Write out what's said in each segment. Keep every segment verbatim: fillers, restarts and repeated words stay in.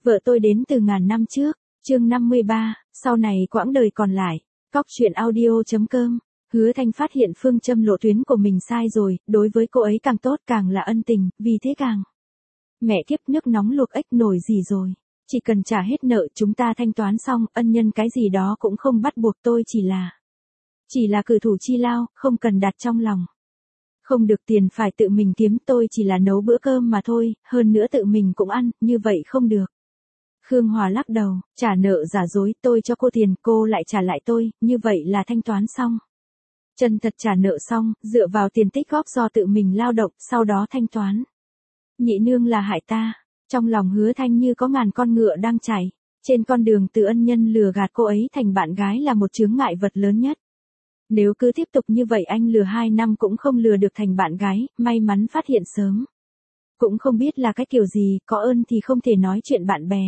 Vợ tôi đến từ ngàn năm trước, chương năm mươi ba, sau này quãng đời còn lại. Cóc truyện audio.com. Hứa Thanh phát hiện phương châm lộ tuyến của mình sai rồi, đối với cô ấy càng tốt càng là ân tình, vì thế càng. Mẹ kiếp, nước nóng luộc ếch nổi gì rồi. Chỉ cần trả hết nợ chúng ta thanh toán xong, ân nhân cái gì đó cũng không bắt buộc, tôi chỉ là. Chỉ là cử thủ chi lao, không cần đặt trong lòng. Không được, tiền phải tự mình kiếm, tôi chỉ là nấu bữa cơm mà thôi, hơn nữa tự mình cũng ăn, như vậy không được. Khương Hòa lắc đầu, trả nợ giả dối, tôi cho cô tiền, cô lại trả lại tôi, như vậy là thanh toán xong. Chân thật trả nợ xong, dựa vào tiền tích góp do tự mình lao động, sau đó thanh toán. Nhị nương là hại ta, trong lòng Hứa Thanh như có ngàn con ngựa đang chảy, trên con đường từ ân nhân lừa gạt cô ấy thành bạn gái là một chướng ngại vật lớn nhất. Nếu cứ tiếp tục như vậy anh lừa hai năm cũng không lừa được thành bạn gái, may mắn phát hiện sớm. Cũng không biết là cái kiểu gì, có ơn thì không thể nói chuyện bạn bè.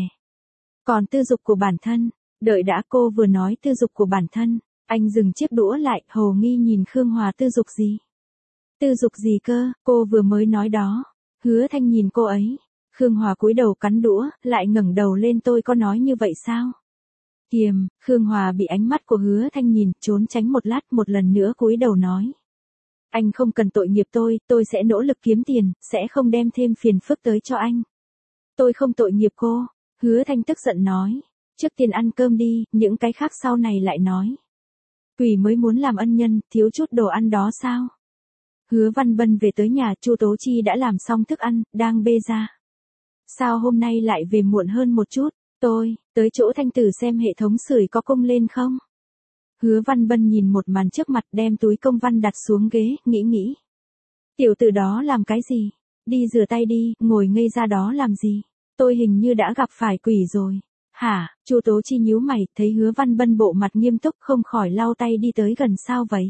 Còn tư dục của bản thân, đợi đã, cô vừa nói tư dục của bản thân, anh dừng chiếc đũa lại, hồ nghi nhìn Khương Hòa, tư dục gì? Tư dục gì cơ, cô vừa mới nói đó. Hứa Thanh nhìn cô ấy, Khương Hòa cúi đầu cắn đũa, lại ngẩng đầu lên, tôi có nói như vậy sao? Kiềm, Khương Hòa bị ánh mắt của Hứa Thanh nhìn, trốn tránh một lát, một lần nữa cúi đầu nói. Anh không cần tội nghiệp tôi, tôi sẽ nỗ lực kiếm tiền, sẽ không đem thêm phiền phức tới cho anh. Tôi không tội nghiệp cô, Hứa Thanh tức giận nói. Trước tiên ăn cơm đi, những cái khác sau này lại nói. Quỷ mới muốn làm ân nhân, thiếu chút đồ ăn đó sao? Hứa Văn Bân về tới nhà, Chu Tố Chi đã làm xong thức ăn, đang bê ra. Sao hôm nay lại về muộn hơn một chút? Tôi, tới chỗ Thanh Tử xem hệ thống sưởi có công lên không? Hứa Văn Bân nhìn một màn trước mặt, đem túi công văn đặt xuống ghế, nghĩ nghĩ. Tiểu tử đó làm cái gì? Đi rửa tay đi, ngồi ngây ra đó làm gì? Tôi hình như đã gặp phải quỷ rồi. Hả? Chu Tố Chi nhíu mày, thấy Hứa Văn Bân bộ mặt nghiêm túc không khỏi lau tay, đi tới gần, sao vậy?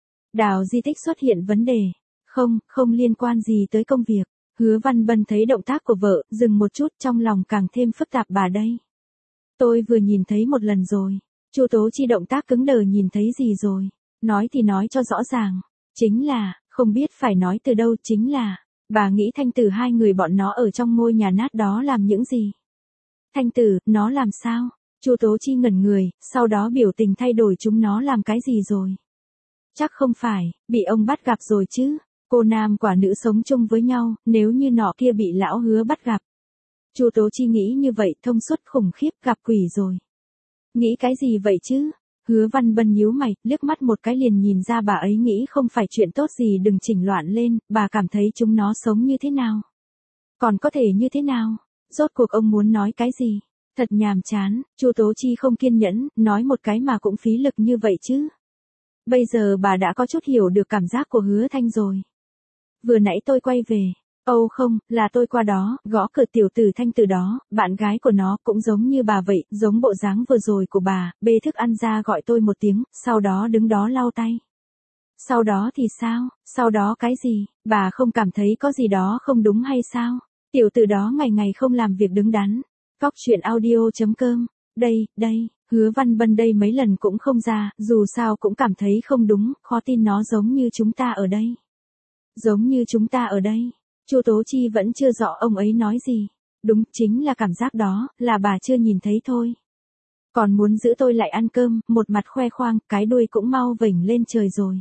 Đào di tích xuất hiện vấn đề. Không, không liên quan gì tới công việc. Hứa Văn Bân thấy động tác của vợ, dừng một chút, trong lòng càng thêm phức tạp. Bà đây. Tôi vừa nhìn thấy một lần rồi. Chu Tố Chi động tác cứng đờ, nhìn thấy gì rồi? Nói thì nói cho rõ ràng. Chính là, không biết phải nói từ đâu, chính là, bà nghĩ Thanh Tử hai người bọn nó ở trong ngôi nhà nát đó làm những gì? Thanh Tử, nó làm sao? Chu Tố Chi ngẩn người, sau đó biểu tình thay đổi, chúng nó làm cái gì rồi? Chắc không phải, bị ông bắt gặp rồi chứ? Cô nam quả nữ sống chung với nhau, nếu như nọ kia bị lão Hứa bắt gặp. Chu Tố Chi nghĩ như vậy, thông suốt khủng khiếp, gặp quỷ rồi. Nghĩ cái gì vậy chứ? Hứa Văn Bân nhíu mày, liếc mắt một cái liền nhìn ra bà ấy nghĩ không phải chuyện tốt gì, đừng chỉnh loạn lên, bà cảm thấy chúng nó sống như thế nào? Còn có thể như thế nào? Rốt cuộc ông muốn nói cái gì? Thật nhàm chán, Chu Tố Chi không kiên nhẫn, nói một cái mà cũng phí lực như vậy chứ. Bây giờ bà đã có chút hiểu được cảm giác của Hứa Thanh rồi. Vừa nãy tôi quay về. Âu không, là tôi qua đó, gõ cửa tiểu tử Thanh Tử đó, bạn gái của nó cũng giống như bà vậy, giống bộ dáng vừa rồi của bà, bê thức ăn ra gọi tôi một tiếng, sau đó đứng đó lau tay. Sau đó thì sao, sau đó cái gì, bà không cảm thấy có gì đó không đúng hay sao? Tiểu tử đó ngày ngày không làm việc đứng đắn. Cóc truyện audio.com. Đây, đây, Hứa Văn Bân đây mấy lần cũng không ra, dù sao cũng cảm thấy không đúng, khó tin nó giống như chúng ta ở đây. Giống như chúng ta ở đây. Chu Tố Chi vẫn chưa rõ ông ấy nói gì. Đúng, chính là cảm giác đó, là bà chưa nhìn thấy thôi. Còn muốn giữ tôi lại ăn cơm, một mặt khoe khoang, cái đuôi cũng mau vểnh lên trời rồi.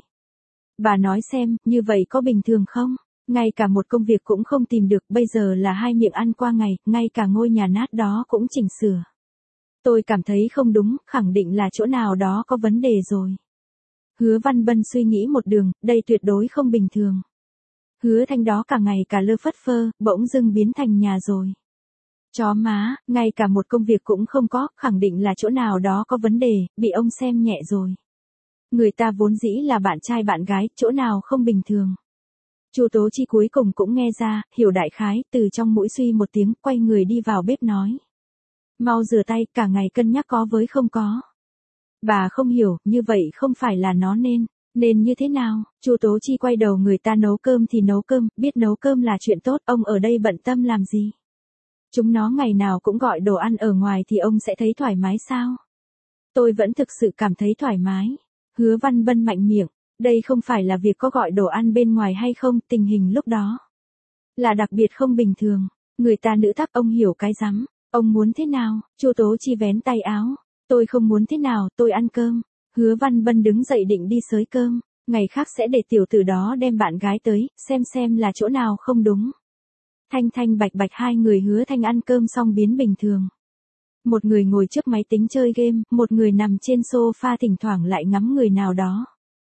Bà nói xem, như vậy có bình thường không? Ngay cả một công việc cũng không tìm được, bây giờ là hai miệng ăn qua ngày, ngay cả ngôi nhà nát đó cũng chỉnh sửa. Tôi cảm thấy không đúng, khẳng định là chỗ nào đó có vấn đề rồi. Hứa Văn Bân suy nghĩ một đường, đây tuyệt đối không bình thường. Hứa Thanh đó cả ngày cả lơ phất phơ, bỗng dưng biến thành nhà rồi. Chó má, ngay cả một công việc cũng không có, khẳng định là chỗ nào đó có vấn đề, bị ông xem nhẹ rồi. Người ta vốn dĩ là bạn trai bạn gái, chỗ nào không bình thường. Chu Tố Chi cuối cùng cũng nghe ra, hiểu đại khái, từ trong mũi suy một tiếng, quay người đi vào bếp nói. Mau rửa tay, cả ngày cân nhắc có với không có. Bà không hiểu, như vậy không phải là nó nên, nên như thế nào? Chu Tố Chi quay đầu, người ta nấu cơm thì nấu cơm, biết nấu cơm là chuyện tốt, ông ở đây bận tâm làm gì? Chúng nó ngày nào cũng gọi đồ ăn ở ngoài thì ông sẽ thấy thoải mái sao? Tôi vẫn thực sự cảm thấy thoải mái. Hứa Văn Bân mạnh miệng, đây không phải là việc có gọi đồ ăn bên ngoài hay không, tình hình lúc đó là đặc biệt không bình thường. Người ta nữ tác, ông hiểu cái rắm. Ông muốn thế nào? Chu Tố Chi vén tay áo. Tôi không muốn thế nào, tôi ăn cơm. Hứa Văn Bân đứng dậy định đi xới cơm. Ngày khác sẽ để tiểu tử đó đem bạn gái tới, xem xem là chỗ nào không đúng. Thanh Thanh Bạch Bạch hai người Hứa Thanh ăn cơm xong biến bình thường. Một người ngồi trước máy tính chơi game, một người nằm trên sofa thỉnh thoảng lại ngắm người nào đó.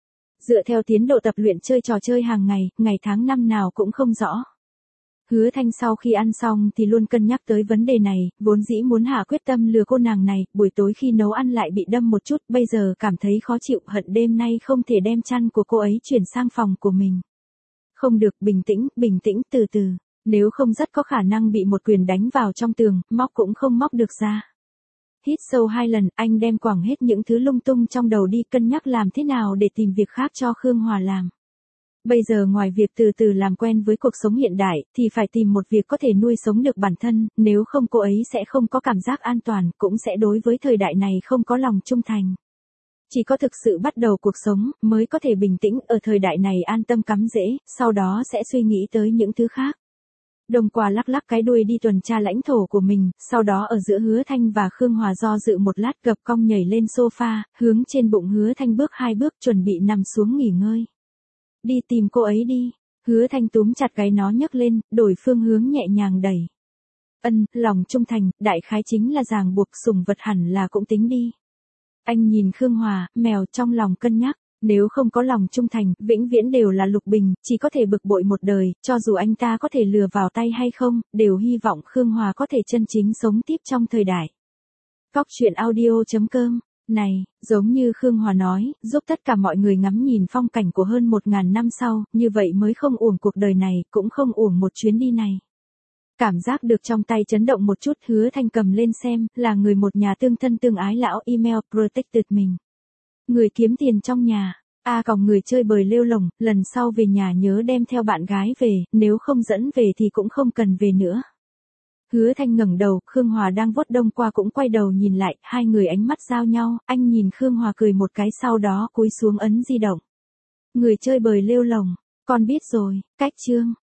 Dựa theo tiến độ tập luyện chơi trò chơi hàng ngày, ngày tháng năm nào cũng không rõ. Hứa Thanh sau khi ăn xong thì luôn cân nhắc tới vấn đề này, vốn dĩ muốn hạ quyết tâm lừa cô nàng này, buổi tối khi nấu ăn lại bị đâm một chút, bây giờ cảm thấy khó chịu, hận đêm nay không thể đem chăn của cô ấy chuyển sang phòng của mình. Không được, bình tĩnh, bình tĩnh, từ từ, nếu không rất có khả năng bị một quyền đánh vào trong tường, móc cũng không móc được ra. Hít sâu hai lần, anh đem quẳng hết những thứ lung tung trong đầu đi, cân nhắc làm thế nào để tìm việc khác cho Khương Hòa làm. Bây giờ ngoài việc từ từ làm quen với cuộc sống hiện đại, thì phải tìm một việc có thể nuôi sống được bản thân, nếu không cô ấy sẽ không có cảm giác an toàn, cũng sẽ đối với thời đại này không có lòng trung thành. Chỉ có thực sự bắt đầu cuộc sống, mới có thể bình tĩnh ở thời đại này an tâm cắm rễ, sau đó sẽ suy nghĩ tới những thứ khác. Đồng Quà lắc lắc cái đuôi đi tuần tra lãnh thổ của mình, sau đó ở giữa Hứa Thanh và Khương Hòa do dự một lát, gập cong nhảy lên sofa, hướng trên bụng Hứa Thanh bước hai bước, chuẩn bị nằm xuống nghỉ ngơi. Đi tìm cô ấy đi. Hứa Thanh túm chặt cái nó nhấc lên, đổi phương hướng nhẹ nhàng đẩy. Ân, lòng trung thành, đại khái chính là ràng buộc, sủng vật hẳn là cũng tính đi. Anh nhìn Khương Hòa, mèo trong lòng cân nhắc, nếu không có lòng trung thành, vĩnh viễn đều là lục bình, chỉ có thể bực bội một đời, cho dù anh ta có thể lừa vào tay hay không, đều hy vọng Khương Hòa có thể chân chính sống tiếp trong thời đại. Cóc truyện audio chấm com. Này, giống như Khương Hòa nói, giúp tất cả mọi người ngắm nhìn phong cảnh của hơn một ngàn năm sau, như vậy mới không uổng cuộc đời này, cũng không uổng một chuyến đi này. Cảm giác được trong tay chấn động một chút, Hứa Thanh cầm lên xem, là người một nhà tương thân tương ái lão email protected mình. Người kiếm tiền trong nhà, a à, còng người chơi bời lêu lồng, lần sau về nhà nhớ đem theo bạn gái về, nếu không dẫn về thì cũng không cần về nữa. Hứa Thanh ngẩng đầu, Khương Hòa đang vuốt Đông Qua cũng quay đầu nhìn lại, hai người ánh mắt giao nhau, anh nhìn Khương Hòa cười một cái sau đó cúi xuống ấn di động. Người chơi bời lêu lồng, con biết rồi, cách chương.